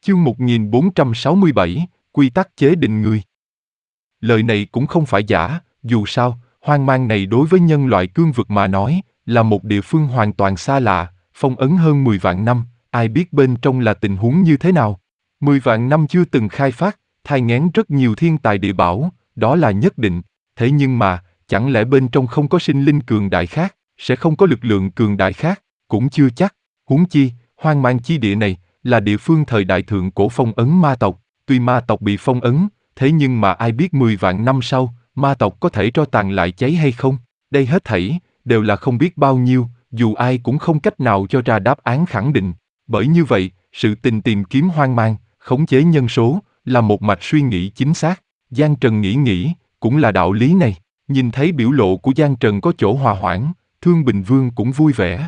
Chương 1467, Quy tắc chế định người. Lời này cũng không phải giả, dù sao, hoang mang này đối với nhân loại cương vực mà nói, là một địa phương hoàn toàn xa lạ, phong ấn hơn 10 vạn năm, ai biết bên trong là tình huống như thế nào. 10 vạn năm chưa từng khai phát, thai nghén rất nhiều thiên tài địa bảo, đó là nhất định, thế nhưng mà, chẳng lẽ bên trong không có sinh linh cường đại khác, sẽ không có lực lượng cường đại khác, cũng chưa chắc, huống chi, hoang mang chi địa này, là địa phương thời đại thượng cổ phong ấn ma tộc, tuy ma tộc bị phong ấn, thế nhưng mà ai biết 10 vạn năm sau, ma tộc có thể tro tàn lại cháy hay không, đây hết thảy, đều là không biết bao nhiêu, dù ai cũng không cách nào cho ra đáp án khẳng định, bởi như vậy, sự tìm kiếm hoang mang, khống chế nhân số, là một mạch suy nghĩ chính xác, Giang Trần nghĩ, cũng là đạo lý này, nhìn thấy biểu lộ của Giang Trần có chỗ hòa hoãn, Thương Bình Vương cũng vui vẻ.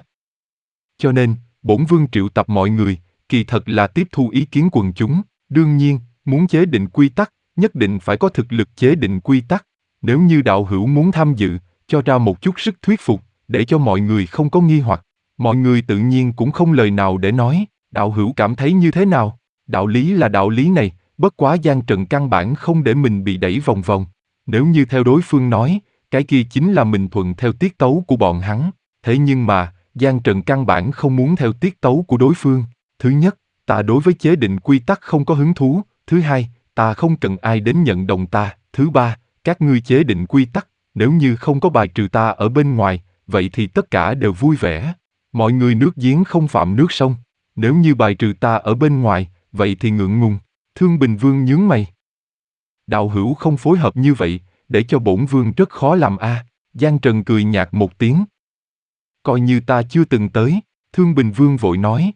Cho nên, bổn vương triệu tập mọi người, kỳ thật là tiếp thu ý kiến quần chúng, đương nhiên, muốn chế định quy tắc, nhất định phải có thực lực chế định quy tắc. Nếu như đạo hữu muốn tham dự, cho ra một chút sức thuyết phục, để cho mọi người không có nghi hoặc. Mọi người tự nhiên cũng không lời nào để nói, đạo hữu cảm thấy như thế nào? Đạo lý là đạo lý này, bất quá Giang Trần căn bản không để mình bị đẩy vòng vòng. Nếu như theo đối phương nói, cái kia chính là mình thuận theo tiết tấu của bọn hắn. Thế nhưng mà, Giang Trần căn bản không muốn theo tiết tấu của đối phương. Thứ nhất, ta đối với chế định quy tắc không có hứng thú. Thứ hai, ta không cần ai đến nhận đồng ta. Thứ ba, các ngươi chế định quy tắc, nếu như không có bài trừ ta ở bên ngoài, vậy thì tất cả đều vui vẻ. Mọi người nước giếng không phạm nước sông. Nếu như bài trừ ta ở bên ngoài, vậy thì ngượng ngùng. Thương Bình Vương nhướng mày. Đạo hữu không phối hợp như vậy, để cho bổn vương rất khó làm a. Giang Trần cười nhạt một tiếng. Coi như ta chưa từng tới, Thương Bình Vương vội nói.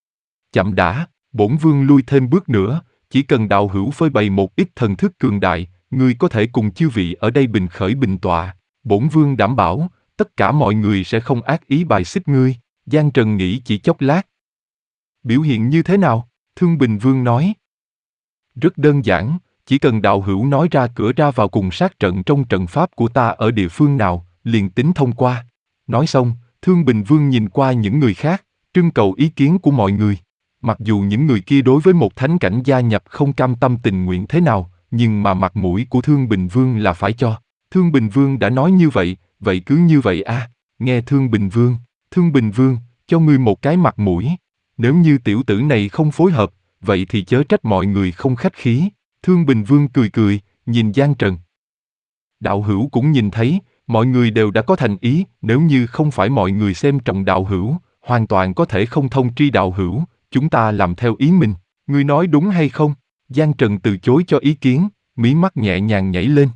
Chậm đã, bổn vương lui thêm bước nữa, chỉ cần đạo hữu phơi bày một ít thần thức cường đại, ngươi có thể cùng chư vị ở đây bình khởi bình tọa. Bổn vương đảm bảo, tất cả mọi người sẽ không ác ý bài xích ngươi. Giang Trần nghĩ chỉ chốc lát. Biểu hiện như thế nào? Thương Bình Vương nói. Rất đơn giản, chỉ cần đạo hữu nói ra cửa ra vào cùng sát trận trong trận pháp của ta ở địa phương nào, liền tính thông qua. Nói xong, Thương Bình Vương nhìn qua những người khác, trưng cầu ý kiến của mọi người. Mặc dù những người kia đối với một thánh cảnh gia nhập không cam tâm tình nguyện thế nào, nhưng mà mặt mũi của Thương Bình Vương là phải cho. Thương Bình Vương đã nói như vậy, vậy cứ như vậy a. Nghe Thương Bình Vương, cho ngươi một cái mặt mũi. Nếu như tiểu tử này không phối hợp, vậy thì chớ trách mọi người không khách khí. Thương Bình Vương cười, nhìn Giang Trần. Đạo hữu cũng nhìn thấy, mọi người đều đã có thành ý, nếu như không phải mọi người xem trọng đạo hữu, hoàn toàn có thể không thông tri đạo hữu, chúng ta làm theo ý mình. Ngươi nói đúng hay không? Giang Trần từ chối cho ý kiến, mí mắt nhẹ nhàng nhảy lên.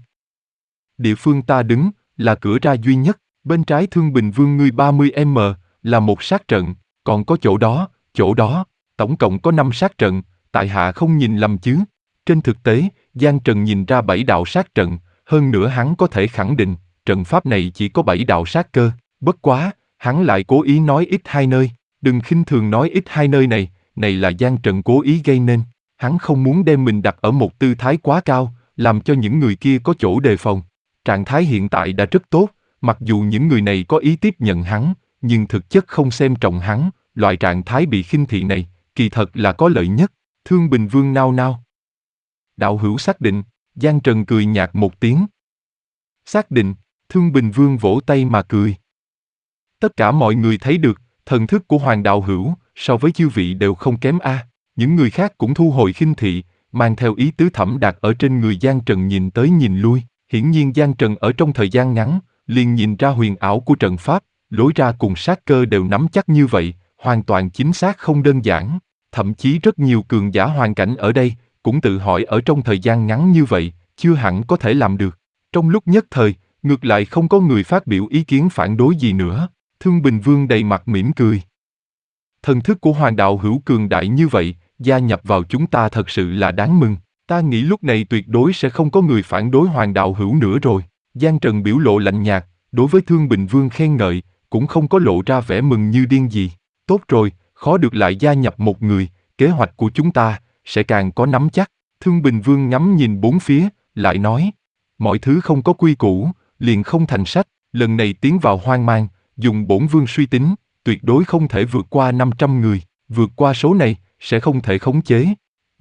Địa phương ta đứng, là cửa ra duy nhất, bên trái Thương Bình Vương ngươi 30m, là một sát trận, còn có chỗ đó, tổng cộng có 5 sát trận, tại hạ không nhìn lầm chứ. Trên thực tế, Giang Trần nhìn ra 7 đạo sát trận, hơn nữa hắn có thể khẳng định, trận pháp này chỉ có 7 đạo sát cơ, bất quá, hắn lại cố ý nói ít 2 nơi, đừng khinh thường nói ít 2 nơi này là Giang Trần cố ý gây nên, hắn không muốn đem mình đặt ở một tư thái quá cao, làm cho những người kia có chỗ đề phòng. Trạng thái hiện tại đã rất tốt, mặc dù những người này có ý tiếp nhận hắn, nhưng thực chất không xem trọng hắn, loại trạng thái bị khinh thị này, kỳ thật là có lợi nhất. Thương Bình Vương nao nao. Đạo hữu xác định, Giang Trần cười nhạt một tiếng. Xác định, Thương Bình Vương vỗ tay mà cười. Tất cả mọi người thấy được, thần thức của Hoàng đạo hữu, so với chư vị đều không kém a. Những người khác cũng thu hồi khinh thị, mang theo ý tứ thẩm đạt ở trên người Giang Trần nhìn tới nhìn lui. Hiển nhiên Giang Trần ở trong thời gian ngắn, liền nhìn ra huyền ảo của trận pháp, lối ra cùng sát cơ đều nắm chắc như vậy, hoàn toàn chính xác không đơn giản. Thậm chí rất nhiều cường giả hoàn cảnh ở đây, cũng tự hỏi ở trong thời gian ngắn như vậy, chưa hẳn có thể làm được. Trong lúc nhất thời, ngược lại không có người phát biểu ý kiến phản đối gì nữa. Thương Bình Vương đầy mặt mỉm cười. Thần thức của Hoàng đạo hữu cường đại như vậy, gia nhập vào chúng ta thật sự là đáng mừng. Ta nghĩ lúc này tuyệt đối sẽ không có người phản đối Hoàng đạo hữu nữa rồi. Giang Trần biểu lộ lạnh nhạt, đối với Thương Bình Vương khen ngợi, cũng không có lộ ra vẻ mừng như điên gì. Tốt rồi, khó được lại gia nhập một người, kế hoạch của chúng ta sẽ càng có nắm chắc. Thương Bình Vương ngắm nhìn bốn phía, lại nói, mọi thứ không có quy củ, liền không thành sách. Lần này tiến vào hoang mang, dùng bổn vương suy tính, tuyệt đối không thể vượt qua 500 người. Vượt qua số này, sẽ không thể khống chế.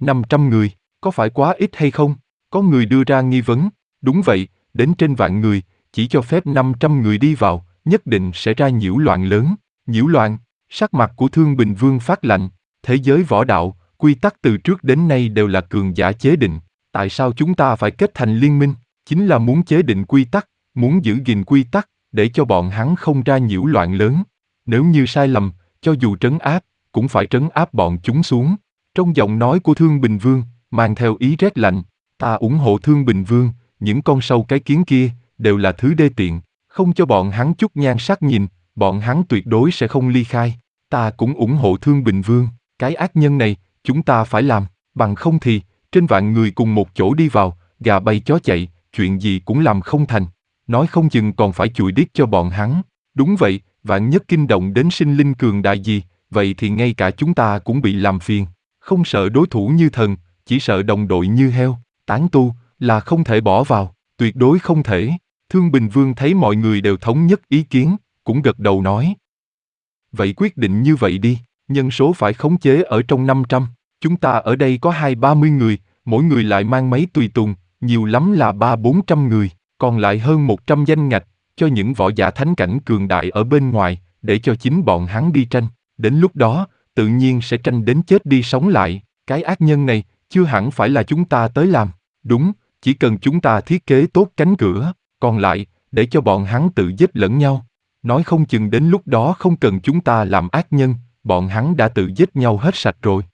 500 người, có phải quá ít hay không? Có người đưa ra nghi vấn. Đúng vậy, đến trên vạn người, chỉ cho phép 500 người đi vào, nhất định sẽ ra nhiễu loạn lớn. Nhiễu loạn, sắc mặt của Thương Bình Vương phát lạnh. Thế giới võ đạo, quy tắc từ trước đến nay đều là cường giả chế định. Tại sao chúng ta phải kết thành liên minh? Chính là muốn chế định quy tắc, muốn giữ gìn quy tắc, để cho bọn hắn không ra nhiễu loạn lớn. Nếu như sai lầm, cho dù trấn áp, cũng phải trấn áp bọn chúng xuống. Trong giọng nói của Thương Bình Vương, mang theo ý rét lạnh, ta ủng hộ Thương Bình Vương, những con sâu cái kiến kia, đều là thứ đê tiện, không cho bọn hắn chút nhan sắc nhìn, bọn hắn tuyệt đối sẽ không ly khai. Ta cũng ủng hộ Thương Bình Vương, cái ác nhân này, chúng ta phải làm, bằng không thì, trên vạn người cùng một chỗ đi vào, gà bay chó chạy, chuyện gì cũng làm không thành. Nói không chừng còn phải chùi điếc cho bọn hắn. Đúng vậy, vạn nhất kinh động đến sinh linh cường đại gì, vậy thì ngay cả chúng ta cũng bị làm phiền. Không sợ đối thủ như thần, chỉ sợ đồng đội như heo. Tán tu, là không thể bỏ vào, tuyệt đối không thể. Thương Bình Vương thấy mọi người đều thống nhất ý kiến, cũng gật đầu nói. Vậy quyết định như vậy đi, nhân số phải khống chế ở trong 500. Chúng ta ở đây có 20-30 người, mỗi người lại mang mấy tùy tùng, nhiều lắm là 300-400 người, còn lại hơn 100 danh ngạch, cho những võ giả thánh cảnh cường đại ở bên ngoài, để cho chính bọn hắn đi tranh. Đến lúc đó, tự nhiên sẽ tranh đến chết đi sống lại. Cái ác nhân này, chưa hẳn phải là chúng ta tới làm. Đúng, chỉ cần chúng ta thiết kế tốt cánh cửa, còn lại, để cho bọn hắn tự giết lẫn nhau. Nói không chừng đến lúc đó không cần chúng ta làm ác nhân, bọn hắn đã tự giết nhau hết sạch rồi.